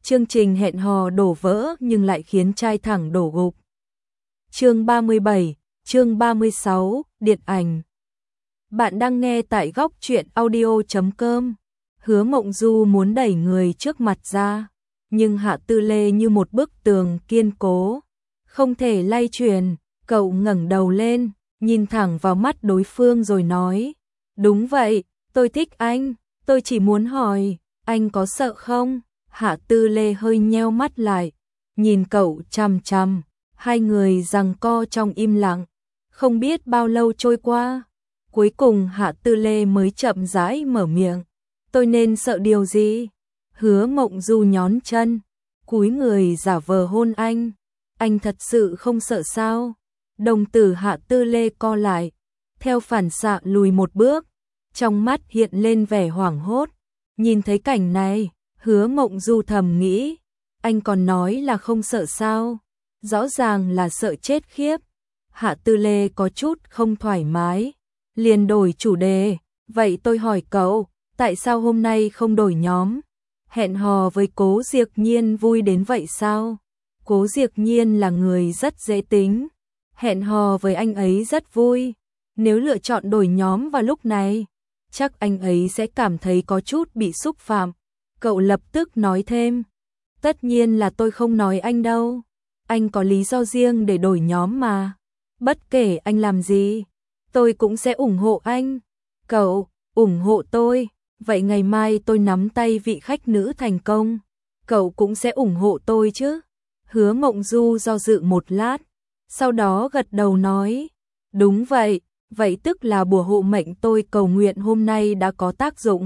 chương trình hẹn hò đổ vỡ nhưng lại khiến trai thẳng đổ gục. Chương 37, chương 36, điện ảnh. Bạn đang nghe tại góc truyện audio.com. Hứa Mộng Du muốn đẩy người trước mặt ra, nhưng Hạ Tư Lê như một bức tường kiên cố, không thể lay chuyển. Cậu ngẩng đầu lên, nhìn thẳng vào mắt đối phương rồi nói, đúng vậy, tôi thích anh, tôi chỉ muốn hỏi, anh có sợ không? Hạ Tư Lê hơi nheo mắt lại, nhìn cậu chằm chằm, hai người giằng co trong im lặng, không biết bao lâu trôi qua. Cuối cùng Hạ Tư Lê mới chậm rãi mở miệng, tôi nên sợ điều gì? Hứa Mộng Du nhón chân, cúi người giả vờ hôn anh thật sự không sợ sao? Đồng tử Hạ Tư Lê co lại, theo phản xạ lùi một bước, trong mắt hiện lên vẻ hoảng hốt. Nhìn thấy cảnh này, Hứa Mộng Du thầm nghĩ, anh còn nói là không sợ sao? Rõ ràng là sợ chết khiếp. Hạ Tư Lê có chút không thoải mái, liền đổi chủ đề, vậy tôi hỏi cậu, tại sao hôm nay không đổi nhóm? Hẹn hò với Cố Diệc Nhiên vui đến vậy sao? Cố Diệc Nhiên là người rất dễ tính, hẹn hò với anh ấy rất vui. Nếu lựa chọn đổi nhóm vào lúc này, chắc anh ấy sẽ cảm thấy có chút bị xúc phạm. Cậu lập tức nói thêm, tất nhiên là tôi không nói anh đâu, anh có lý do riêng để đổi nhóm mà. Bất kể anh làm gì, tôi cũng sẽ ủng hộ anh. Cậu ủng hộ tôi, vậy ngày mai tôi nắm tay vị khách nữ thành công, cậu cũng sẽ ủng hộ tôi chứ? Hứa Mộng Du do dự một lát, sau đó gật đầu nói, đúng vậy, vậy tức là bùa hộ mệnh tôi cầu nguyện hôm nay đã có tác dụng.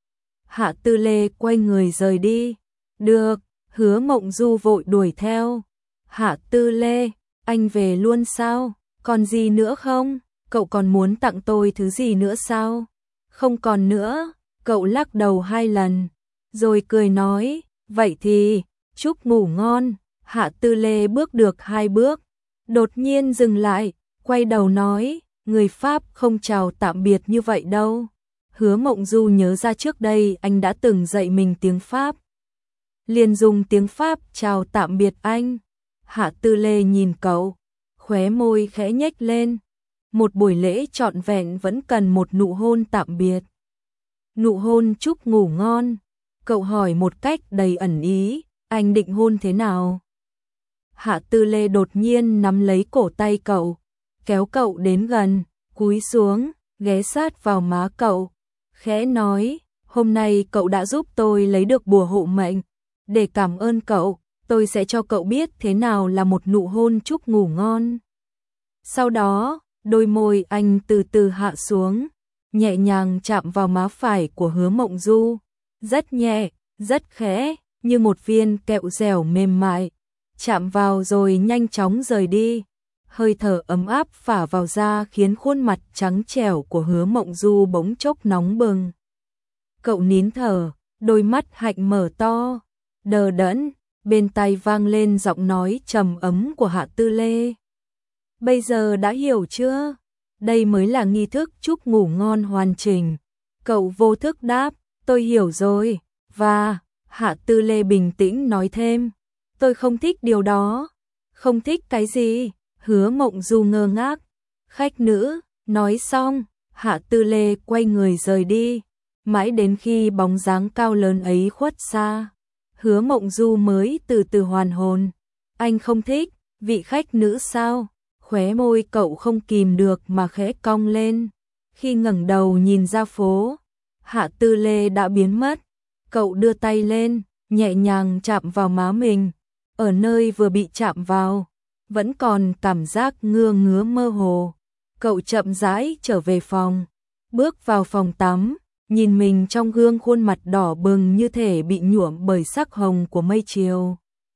Hạ Tư Lê quay người rời đi. Được, Hứa Mộng Du vội đuổi theo. Hạ Tư Lê, anh về luôn sao? Còn gì nữa không? Cậu còn muốn tặng tôi thứ gì nữa sao? Không còn nữa, cậu lắc đầu 2 lần, rồi cười nói, vậy thì, chúc ngủ ngon. Hạ Tư Lê bước được 2 bước, đột nhiên dừng lại, quay đầu nói, người Pháp không chào tạm biệt như vậy đâu. Hứa Mộng Du nhớ ra trước đây anh đã từng dạy mình tiếng Pháp, liền dùng tiếng Pháp chào tạm biệt anh. Hạ Tư Lê nhìn cậu, khóe môi khẽ nhếch lên. Một buổi lễ trọn vẹn vẫn cần một nụ hôn tạm biệt. Nụ hôn chúc ngủ ngon. Cậu hỏi một cách đầy ẩn ý, anh định hôn thế nào? Hạ Tư Lê đột nhiên nắm lấy cổ tay cậu, kéo cậu đến gần, cúi xuống, ghé sát vào má cậu, khẽ nói, hôm nay cậu đã giúp tôi lấy được bùa hộ mệnh. Để cảm ơn cậu, tôi sẽ cho cậu biết thế nào là một nụ hôn chúc ngủ ngon. Sau đó, đôi môi anh từ từ hạ xuống, nhẹ nhàng chạm vào má phải của Hứa Mộng Du, rất nhẹ, rất khẽ, như một viên kẹo dẻo mềm mại, chạm vào rồi nhanh chóng rời đi. Hơi thở ấm áp phả vào da khiến khuôn mặt trắng trẻo của Hứa Mộng Du bỗng chốc nóng bừng. Cậu nín thở, đôi mắt hạnh mở to, đờ đẫn, bên tai vang lên giọng nói trầm ấm của Hạ Tư Lê. Bây giờ đã hiểu chưa? Đây mới là nghi thức chúc ngủ ngon hoàn chỉnh. Cậu vô thức đáp, tôi hiểu rồi. Và, Hạ Tư Lê bình tĩnh nói thêm, tôi không thích điều đó. Không thích cái gì? Hứa Mộng Du ngơ ngác. Khách nữ, nói xong, Hạ Tư Lê quay người rời đi. Mãi đến khi bóng dáng cao lớn ấy khuất xa, Hứa Mộng Du mới từ từ hoàn hồn. Anh không thích, vị khách nữ sao? Khóe môi cậu không kìm được mà khẽ cong lên. Khi ngẩng đầu nhìn ra phố, Hạ Tư Lê đã biến mất. Cậu đưa tay lên, nhẹ nhàng chạm vào má mình. Ở nơi vừa bị chạm vào, vẫn còn cảm giác ngứa ngứa mơ hồ. Cậu chậm rãi trở về phòng, bước vào phòng tắm, nhìn mình trong gương khuôn mặt đỏ bừng như thể bị nhuộm bởi sắc hồng của mây chiều.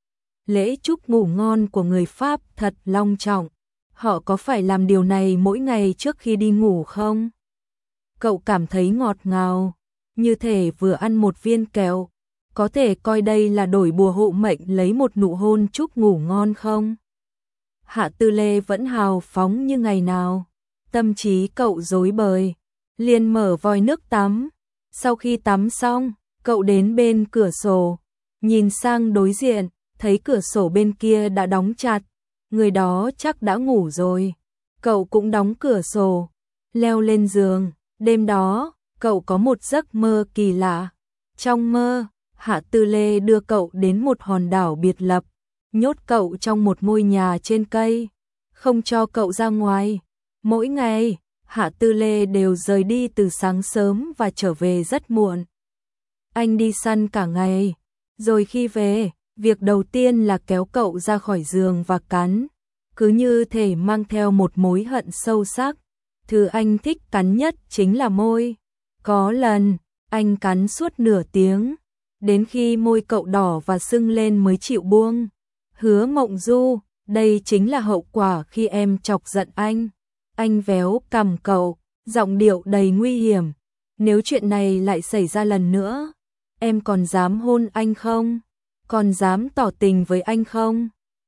Lễ chúc ngủ ngon của người Pháp thật long trọng. Họ có phải làm điều này mỗi ngày trước khi đi ngủ không? Cậu cảm thấy ngọt ngào, như thể vừa ăn một viên kẹo. Có thể coi đây là đổi bùa hộ mệnh lấy một nụ hôn chúc ngủ ngon không? Hạ Tư Lê vẫn hào phóng như ngày nào. Tâm trí cậu rối bời, liền mở vòi nước tắm. Sau khi tắm xong, cậu đến bên cửa sổ, nhìn sang đối diện, thấy cửa sổ bên kia đã đóng chặt, người đó chắc đã ngủ rồi. Cậu cũng đóng cửa sổ, leo lên giường. Đêm đó, cậu có một giấc mơ kỳ lạ. Trong mơ, Hạ Tư Lê đưa cậu đến một hòn đảo biệt lập, nhốt cậu trong một ngôi nhà trên cây, không cho cậu ra ngoài. Mỗi ngày, Hạ Tư Lê đều rời đi từ sáng sớm và trở về rất muộn. Anh đi săn cả ngày, rồi khi về, việc đầu tiên là kéo cậu ra khỏi giường và cắn, cứ như thể mang theo một mối hận sâu sắc. Thứ anh thích cắn nhất chính là môi. Có lần, anh cắn suốt nửa tiếng, đến khi môi cậu đỏ và sưng lên mới chịu buông. Hứa Mộng Du, đây chính là hậu quả khi em chọc giận anh. Anh véo cằm cậu, giọng điệu đầy nguy hiểm. Nếu chuyện này lại xảy ra lần nữa, em còn dám hôn anh không? Còn dám tỏ tình với anh không?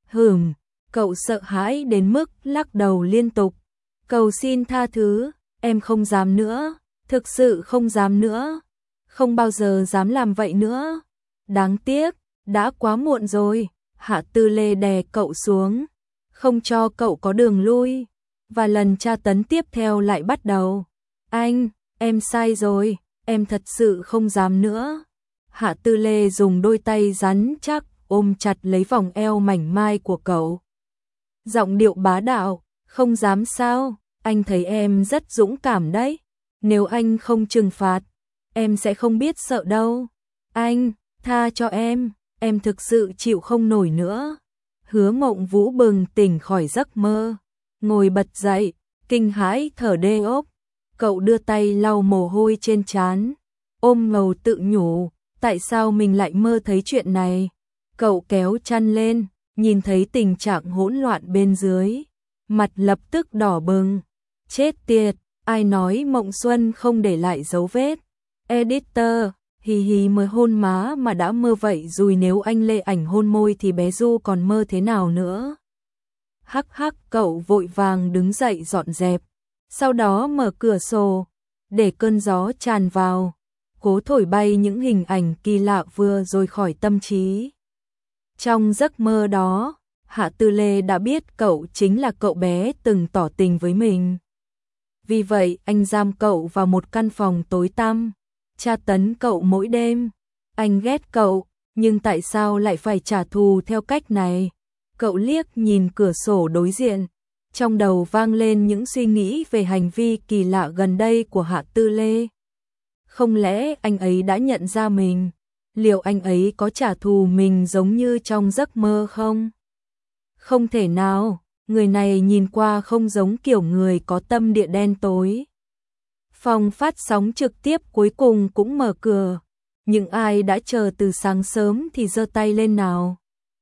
Cậu sợ hãi đến mức lắc đầu liên tục. Cầu xin tha thứ, em không dám nữa, thực sự không dám nữa, không bao giờ dám làm vậy nữa. Đáng tiếc, đã quá muộn rồi. Hạ Tư Lê đè cậu xuống, không cho cậu có đường lui, và lần tra tấn tiếp theo lại bắt đầu. Anh, em sai rồi, em thật sự không dám nữa. Hạ Tư Lê dùng đôi tay rắn chắc ôm chặt lấy vòng eo mảnh mai của cậu. Giọng điệu bá đạo, không dám sao, anh thấy em rất dũng cảm đấy. Nếu anh không trừng phạt, em sẽ không biết sợ đâu. Anh, tha cho em thực sự chịu không nổi nữa. Hứa Mộng Vũ bừng tỉnh khỏi giấc mơ, ngồi bật dậy, kinh hãi thở đê ốc. Cậu đưa tay lau mồ hôi trên trán, ôm ngầu tự nhủ, tại sao mình lại mơ thấy chuyện này. Cậu kéo chăn lên, nhìn thấy tình trạng hỗn loạn bên dưới, mặt lập tức đỏ bừng. Chết tiệt, ai nói Mộng Xuân không để lại dấu vết. Editor, hì mới hôn má mà đã mơ vậy rồi, nếu anh Lê Ảnh hôn môi thì bé Du còn mơ thế nào nữa. Hắc hắc, cậu vội vàng đứng dậy dọn dẹp, sau đó mở cửa sổ, để cơn gió tràn vào, cố thổi bay những hình ảnh kỳ lạ vừa rồi khỏi tâm trí. Trong giấc mơ đó, Hạ Tư Lê đã biết cậu chính là cậu bé từng tỏ tình với mình. Vì vậy anh giam cậu vào một căn phòng tối tăm, tra tấn cậu mỗi đêm. Anh ghét cậu, nhưng tại sao lại phải trả thù theo cách này? Cậu liếc nhìn cửa sổ đối diện, trong đầu vang lên những suy nghĩ về hành vi kỳ lạ gần đây của Hạ Tư Lê. Không lẽ anh ấy đã nhận ra mình? Liệu anh ấy có trả thù mình giống như trong giấc mơ không? Không thể nào, người này nhìn qua không giống kiểu người có tâm địa đen tối. Phòng phát sóng trực tiếp cuối cùng cũng mở cửa. Những ai đã chờ từ sáng sớm thì giơ tay lên nào.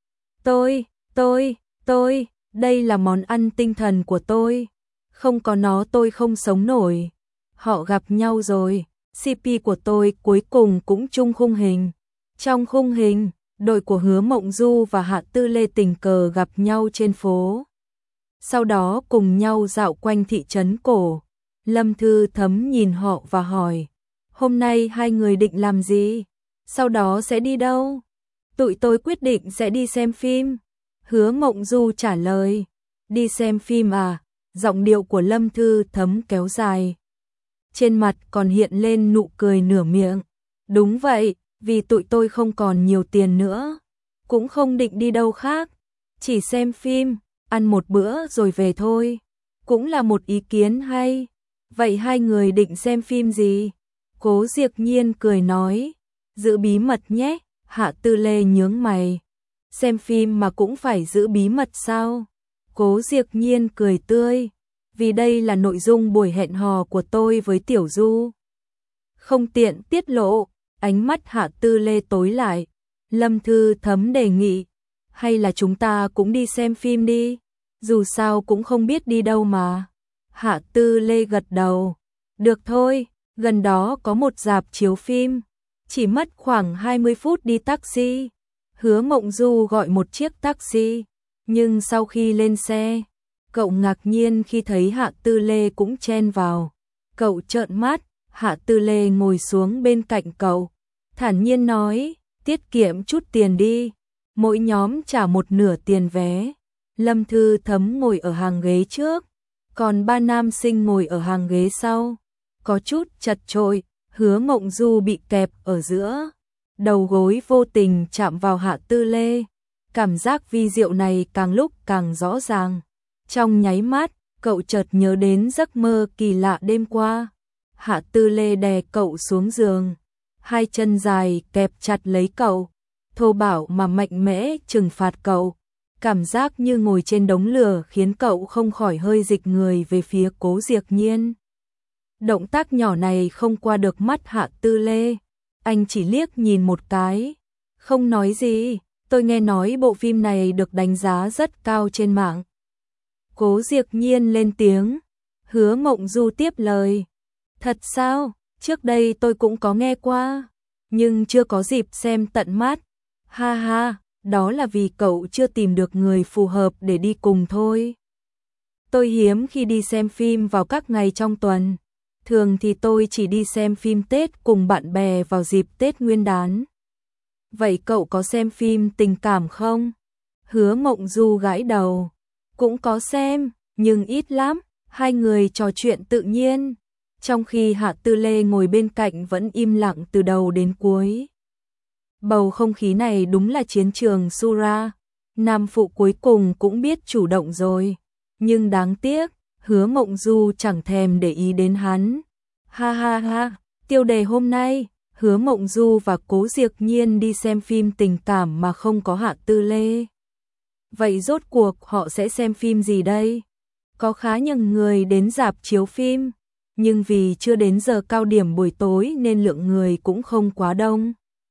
Tôi, đây là món ăn tinh thần của tôi. Không có nó tôi không sống nổi. Họ gặp nhau rồi, CP của tôi cuối cùng cũng chung khung hình. Trong khung hình, đội của Hứa Mộng Du và Hạ Tư Lê tình cờ gặp nhau trên phố. Sau đó cùng nhau dạo quanh thị trấn cổ. Lâm Thư Thấm nhìn họ và hỏi, hôm nay hai người định làm gì? Sau đó sẽ đi đâu? Tụi tôi quyết định sẽ đi xem phim. Hứa Mộng Du trả lời, đi xem phim à? Giọng điệu của Lâm Thư Thấm kéo dài. Trên mặt còn hiện lên nụ cười nửa miệng. Đúng vậy, vì tụi tôi không còn nhiều tiền nữa. Cũng không định đi đâu khác. Chỉ xem phim, ăn một bữa rồi về thôi. Cũng là một ý kiến hay. Vậy hai người định xem phim gì? Cố Diệc Nhiên cười nói, giữ bí mật nhé. Hạ Tư Lê nhướng mày. Xem phim mà cũng phải giữ bí mật sao? Cố Diệc Nhiên cười tươi, vì đây là nội dung buổi hẹn hò của tôi với Tiểu Du. Không tiện tiết lộ. Ánh mắt Hạ Tư Lê tối lại. Lâm Thư Thấm đề nghị, hay là chúng ta cũng đi xem phim đi, dù sao cũng không biết đi đâu mà. Hạ Tư Lê gật đầu, được thôi, gần đó có một rạp chiếu phim, chỉ mất khoảng 20 phút đi taxi. Hứa Mộng Du gọi một chiếc taxi, nhưng sau khi lên xe, cậu ngạc nhiên khi thấy Hạ Tư Lê cũng chen vào. Cậu trợn mắt, Hạ Tư Lê ngồi xuống bên cạnh cậu, thản nhiên nói, tiết kiệm chút tiền đi, mỗi nhóm trả một nửa tiền vé. Lâm Thư Thấm ngồi ở hàng ghế trước, còn ba nam sinh ngồi ở hàng ghế sau. Có chút chật chội, Hứa Mộng Du bị kẹp ở giữa. Đầu gối vô tình chạm vào Hạ Tư Lê. Cảm giác vi diệu này càng lúc càng rõ ràng. Trong nháy mắt, cậu chợt nhớ đến giấc mơ kỳ lạ đêm qua. Hạ Tư Lê đè cậu xuống giường, hai chân dài kẹp chặt lấy cậu, thô bạo mà mạnh mẽ trừng phạt cậu. Cảm giác như ngồi trên đống lửa khiến cậu không khỏi hơi dịch người về phía Cố Diệc Nhiên. Động tác nhỏ này không qua được mắt Hạ Tư Lê, anh chỉ liếc nhìn một cái, không nói gì. Tôi nghe nói bộ phim này được đánh giá rất cao trên mạng. Cố Diệc Nhiên lên tiếng, Hứa Mộng Du tiếp lời. Thật sao? Trước đây tôi cũng có nghe qua, nhưng chưa có dịp xem tận mắt. Ha ha, đó là vì cậu chưa tìm được người phù hợp để đi cùng thôi. Tôi hiếm khi đi xem phim vào các ngày trong tuần. Thường thì tôi chỉ đi xem phim Tết cùng bạn bè vào dịp Tết Nguyên đán. Vậy cậu có xem phim tình cảm không? Hứa Mộng Du gãi đầu. Cũng có xem, nhưng ít lắm. Hai người trò chuyện tự nhiên, trong khi Hạ Tư Lê ngồi bên cạnh vẫn im lặng từ đầu đến cuối. Bầu không khí này đúng là chiến trường Sura. Nam phụ cuối cùng cũng biết chủ động rồi, nhưng đáng tiếc, Hứa Mộng Du chẳng thèm để ý đến hắn. Ha ha ha, tiêu đề hôm nay, Hứa Mộng Du và Cố Diệc Nhiên đi xem phim tình cảm mà không có Hạ Tư Lê. Vậy rốt cuộc họ sẽ xem phim gì đây? Có khá nhiều người đến rạp chiếu phim, nhưng vì chưa đến giờ cao điểm buổi tối nên lượng người cũng không quá đông.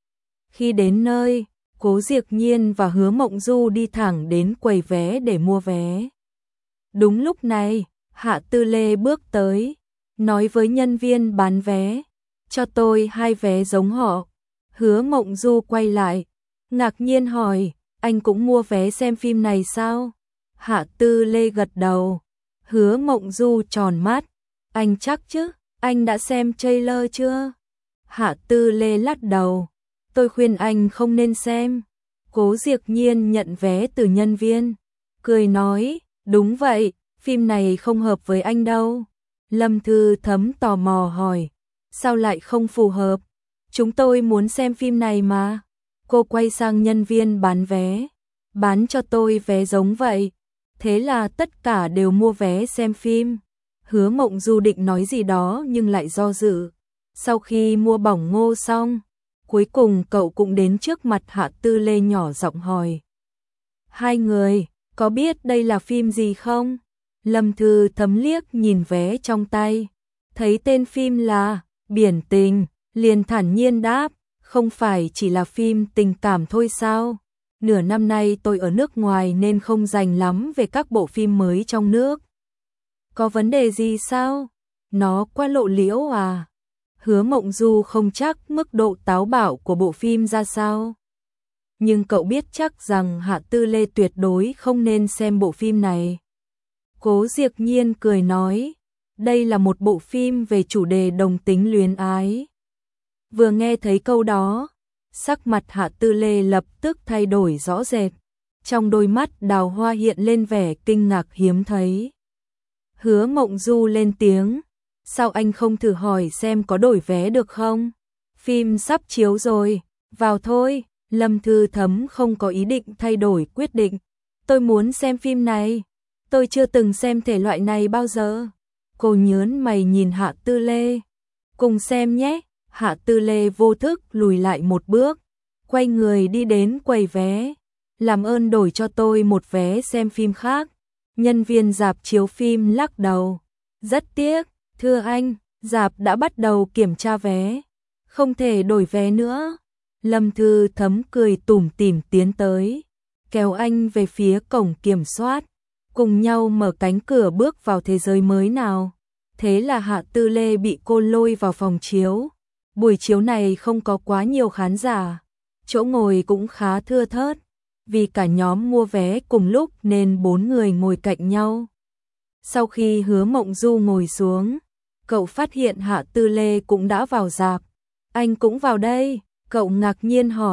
Khi đến nơi, Cố Diệc Nhiên và Hứa Mộng Du đi thẳng đến quầy vé để mua vé. Đúng lúc này, Hạ Tư Lê bước tới, nói với nhân viên bán vé, cho tôi 2 vé giống họ. Hứa Mộng Du quay lại, ngạc nhiên hỏi, anh cũng mua vé xem phim này sao? Hạ Tư Lê gật đầu. Hứa Mộng Du tròn mắt, anh chắc chứ, anh đã xem trailer chưa? Hạ Tư Lê lắc đầu, tôi khuyên anh không nên xem. Cố Diệc Nhiên nhận vé từ nhân viên, cười nói, đúng vậy, phim này không hợp với anh đâu. Lâm Thư Thấm tò mò hỏi, sao lại không phù hợp? Chúng tôi muốn xem phim này mà. Cô quay sang nhân viên bán vé, bán cho tôi vé giống vậy. Thế là tất cả đều mua vé xem phim. Hứa Mộng Du định nói gì đó nhưng lại do dự. Sau khi mua bỏng ngô xong, cuối cùng cậu cũng đến trước mặt Hạ Tư Lê nhỏ giọng hỏi, hai người, có biết đây là phim gì không? Lâm Thư Thấm liếc nhìn vé trong tay, thấy tên phim là Biển Tình, liền thản nhiên đáp, không phải chỉ là phim tình cảm thôi sao? Nửa năm nay tôi ở nước ngoài nên không rành lắm về các bộ phim mới trong nước. Có vấn đề gì sao? Nó quá lộ liễu à? Hứa Mộng Du không chắc mức độ táo bạo của bộ phim ra sao. Nhưng cậu biết chắc rằng Hạ Tư Lê tuyệt đối không nên xem bộ phim này. Cố Diệc Nhiên cười nói, đây là một bộ phim về chủ đề đồng tính luyến ái. Vừa nghe thấy câu đó, sắc mặt Hạ Tư Lê lập tức thay đổi rõ rệt. Trong đôi mắt đào hoa hiện lên vẻ kinh ngạc hiếm thấy. Hứa Mộng Du lên tiếng, sao anh không thử hỏi xem có đổi vé được không? Phim sắp chiếu rồi, vào thôi. Lâm Thư Thấm không có ý định thay đổi quyết định. Tôi muốn xem phim này. Tôi chưa từng xem thể loại này bao giờ. Cô nhớn mày nhìn Hạ Tư Lê. Cùng xem nhé. Hạ Tư Lê vô thức lùi lại một bước, quay người đi đến quầy vé. Làm ơn đổi cho tôi một vé xem phim khác. Nhân viên rạp chiếu phim lắc đầu. Rất tiếc, thưa anh, rạp đã bắt đầu kiểm tra vé. Không thể đổi vé nữa. Lâm Thư Thấm cười tủm tỉm tiến tới, kéo anh về phía cổng kiểm soát. Cùng nhau mở cánh cửa bước vào thế giới mới nào. Thế là Hạ Tư Lê bị cô lôi vào phòng chiếu. Buổi chiếu này không có quá nhiều khán giả, chỗ ngồi cũng khá thưa thớt. Vì cả nhóm mua vé cùng lúc nên 4 người ngồi cạnh nhau. Sau khi Hứa Mộng Du ngồi xuống, cậu phát hiện Hạ Tư Lê cũng đã vào rạp. Anh cũng vào đây, cậu ngạc nhiên hỏi,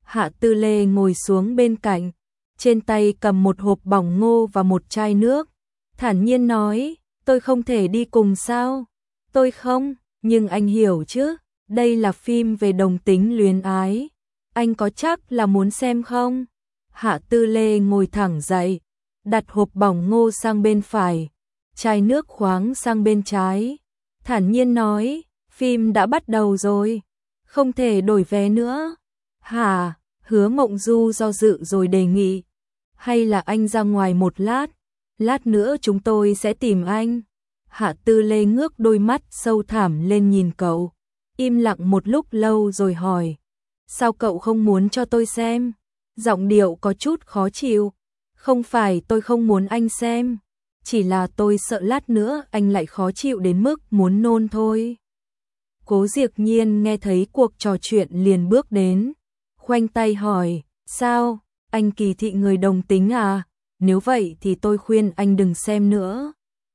Hạ Tư Lê ngồi xuống bên cạnh, trên tay cầm một hộp bỏng ngô và một chai nước, thản nhiên nói, tôi không thể đi cùng sao? Tôi không, nhưng anh hiểu chứ, đây là phim về đồng tính luyến ái. Anh có chắc là muốn xem không? Hạ Tư Lê ngồi thẳng dậy, đặt hộp bỏng ngô sang bên phải, chai nước khoáng sang bên trái, thản nhiên nói, phim đã bắt đầu rồi, không thể đổi vé nữa. Hả? Hứa Mộng Du do dự rồi đề nghị, hay là anh ra ngoài một lát nữa chúng tôi sẽ tìm anh. Hạ Tư Lê ngước đôi mắt sâu thẳm lên nhìn cậu, im lặng một lúc lâu rồi hỏi, sao cậu không muốn cho tôi xem? Giọng điệu có chút khó chịu. Không phải tôi không muốn anh xem, chỉ là tôi sợ lát nữa anh lại khó chịu đến mức muốn nôn thôi. Cố Diệc Nhiên nghe thấy cuộc trò chuyện liền bước đến, khoanh tay hỏi, sao, anh kỳ thị người đồng tính à? Nếu vậy thì tôi khuyên anh đừng xem nữa.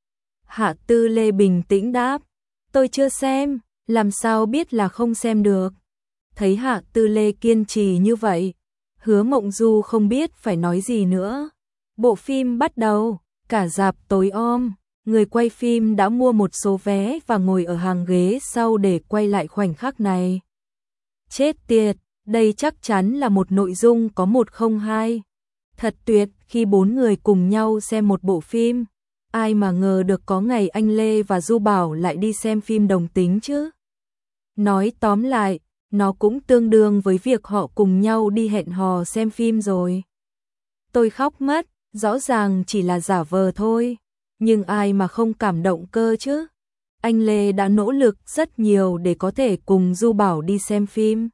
Hạ Tư Lê bình tĩnh đáp, tôi chưa xem, làm sao biết là không xem được. Thấy Hạ Tư Lê kiên trì như vậy, Hứa Mộng Du không biết phải nói gì nữa. Bộ phim bắt đầu, cả rạp tối om, người quay phim đã mua một số vé và ngồi ở hàng ghế sau để quay lại khoảnh khắc này. Chết tiệt, đây chắc chắn là một nội dung có 102. Thật tuyệt khi 4 người cùng nhau xem một bộ phim. Ai mà ngờ được có ngày anh Lê và Du Bảo lại đi xem phim đồng tính chứ. Nói tóm lại, nó cũng tương đương với việc họ cùng nhau đi hẹn hò xem phim rồi. Tôi khóc mất, rõ ràng chỉ là giả vờ thôi, nhưng ai mà không cảm động cơ chứ. Anh Lê đã nỗ lực rất nhiều để có thể cùng Du Bảo đi xem phim.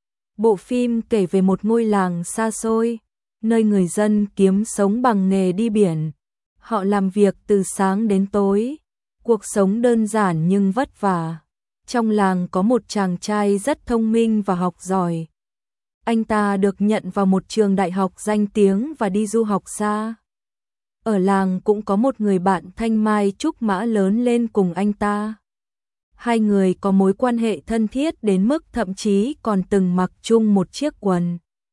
Bộ phim kể về một ngôi làng xa xôi, nơi người dân kiếm sống bằng nghề đi biển. Họ làm việc từ sáng đến tối, cuộc sống đơn giản nhưng vất vả. Trong làng có một chàng trai rất thông minh và học giỏi. Anh ta được nhận vào một trường đại học danh tiếng và đi du học xa. Ở làng cũng có một người bạn thanh mai trúc mã lớn lên cùng anh ta. Hai người có mối quan hệ thân thiết đến mức thậm chí còn từng mặc chung một chiếc quần.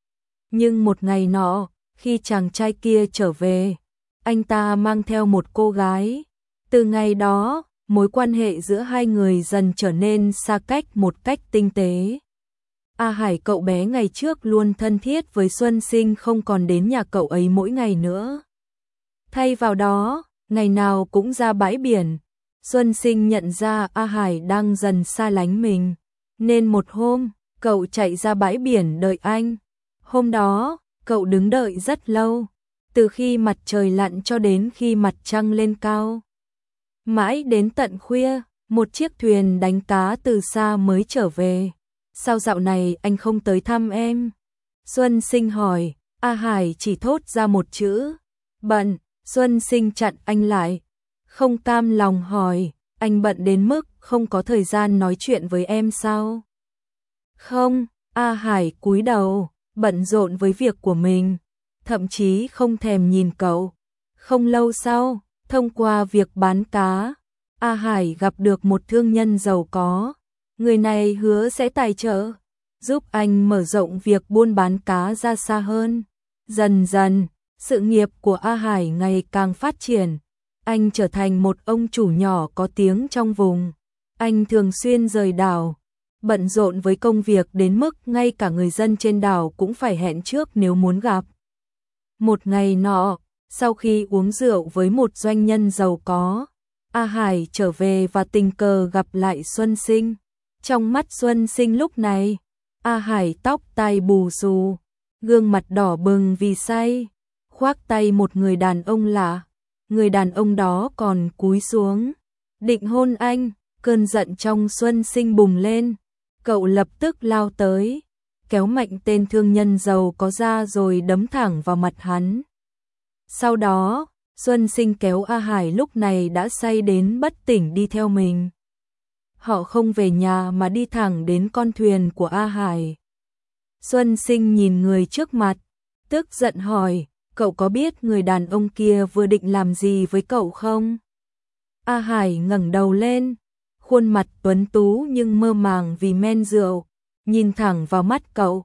Nhưng một ngày nọ, khi chàng trai kia trở về, anh ta mang theo một cô gái. Từ ngày đó, mối quan hệ giữa hai người dần trở nên xa cách một cách tinh tế. A Hải cậu bé ngày trước luôn thân thiết với Xuân Sinh không còn đến nhà cậu ấy mỗi ngày nữa. Thay vào đó, ngày nào cũng ra bãi biển. Xuân Sinh nhận ra A Hải đang dần xa lánh mình, nên một hôm, cậu chạy ra bãi biển đợi anh. Hôm đó, cậu đứng đợi rất lâu, từ khi mặt trời lặn cho đến khi mặt trăng lên cao. Mãi đến tận khuya, một chiếc thuyền đánh cá từ xa mới trở về. Sao dạo này anh không tới thăm em? Xuân Sinh hỏi. A Hải chỉ thốt ra một chữ, bận. Xuân Sinh chặn anh lại, không cam lòng hỏi, anh bận đến mức không có thời gian nói chuyện với em sao? Không, A Hải cúi đầu, bận rộn với việc của mình, thậm chí không thèm nhìn cậu. Không lâu sau, thông qua việc bán cá, A Hải gặp được một thương nhân giàu có. Người này hứa sẽ tài trợ, giúp anh mở rộng việc buôn bán cá ra xa hơn. Dần dần, sự nghiệp của A Hải ngày càng phát triển. Anh trở thành một ông chủ nhỏ có tiếng trong vùng. Anh thường xuyên rời đảo, bận rộn với công việc đến mức ngay cả người dân trên đảo cũng phải hẹn trước nếu muốn gặp. Một ngày nọ, sau khi uống rượu với một doanh nhân giàu có, A Hải trở về và tình cờ gặp lại Xuân Sinh. Trong mắt Xuân Sinh lúc này, A Hải tóc tai bù xù, gương mặt đỏ bừng vì say, khoác tay một người đàn ông lạ. Người đàn ông đó còn cúi xuống, định hôn anh. Cơn giận trong Xuân Sinh bùng lên, cậu lập tức lao tới, kéo mạnh tên thương nhân giàu có ra rồi đấm thẳng vào mặt hắn. Sau đó, Xuân Sinh kéo A Hải lúc này đã say đến bất tỉnh đi theo mình. Họ không về nhà mà đi thẳng đến con thuyền của A Hải. Xuân Sinh nhìn người trước mặt, tức giận hỏi, cậu có biết người đàn ông kia vừa định làm gì với cậu không? A Hải ngẩng đầu lên, khuôn mặt tuấn tú nhưng mơ màng vì men rượu, nhìn thẳng vào mắt cậu.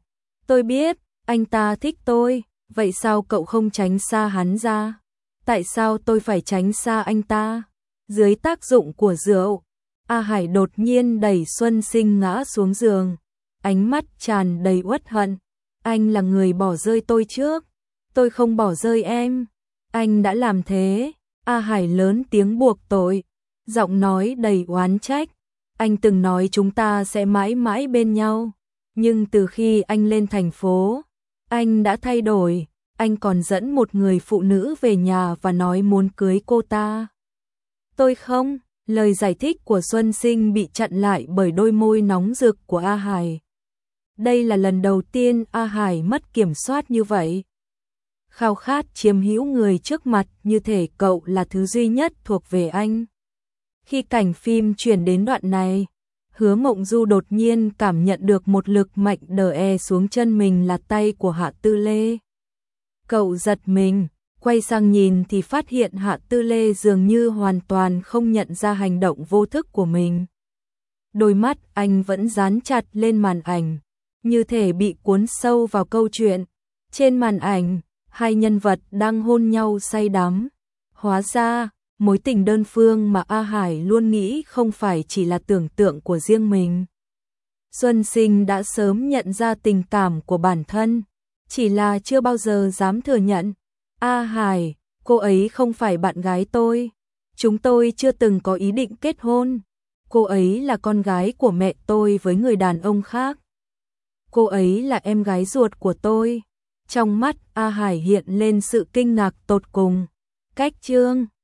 Tôi biết, anh ta thích tôi, vậy sao cậu không tránh xa hắn ra? Tại sao tôi phải tránh xa anh ta? Dưới tác dụng của rượu, A Hải đột nhiên đẩy Xuân Sinh ngã xuống giường, ánh mắt tràn đầy uất hận. Anh là người bỏ rơi tôi trước, tôi không bỏ rơi em. Anh đã làm thế. A Hải lớn tiếng buộc tội, giọng nói đầy oán trách. Anh từng nói chúng ta sẽ mãi mãi bên nhau, nhưng từ khi anh lên thành phố, anh đã thay đổi. Anh còn dẫn một người phụ nữ về nhà và nói muốn cưới cô ta. Tôi không. Lời giải thích của Xuân Sinh bị chặn lại bởi đôi môi nóng rực của A Hải. Đây là lần đầu tiên A Hải mất kiểm soát như vậy. Khao khát chiếm hữu người trước mặt như thể cậu là thứ duy nhất thuộc về anh. Khi cảnh phim chuyển đến đoạn này, Hứa Mộng Du đột nhiên cảm nhận được một lực mạnh đè xuống chân mình là tay của Hạ Tư Lê. Cậu giật mình, quay sang nhìn thì phát hiện Hạ Tư Lê dường như hoàn toàn không nhận ra hành động vô thức của mình. Đôi mắt anh vẫn dán chặt lên màn ảnh, như thể bị cuốn sâu vào câu chuyện. Trên màn ảnh, hai nhân vật đang hôn nhau say đắm. Hóa ra, mối tình đơn phương mà A Hải luôn nghĩ không phải chỉ là tưởng tượng của riêng mình. Xuân Sinh đã sớm nhận ra tình cảm của bản thân, chỉ là chưa bao giờ dám thừa nhận. A Hải, cô ấy không phải bạn gái tôi. Chúng tôi chưa từng có ý định kết hôn. Cô ấy là con gái của mẹ tôi với người đàn ông khác. Cô ấy là em gái ruột của tôi. Trong mắt A Hải hiện lên sự kinh ngạc tột cùng. Cách chương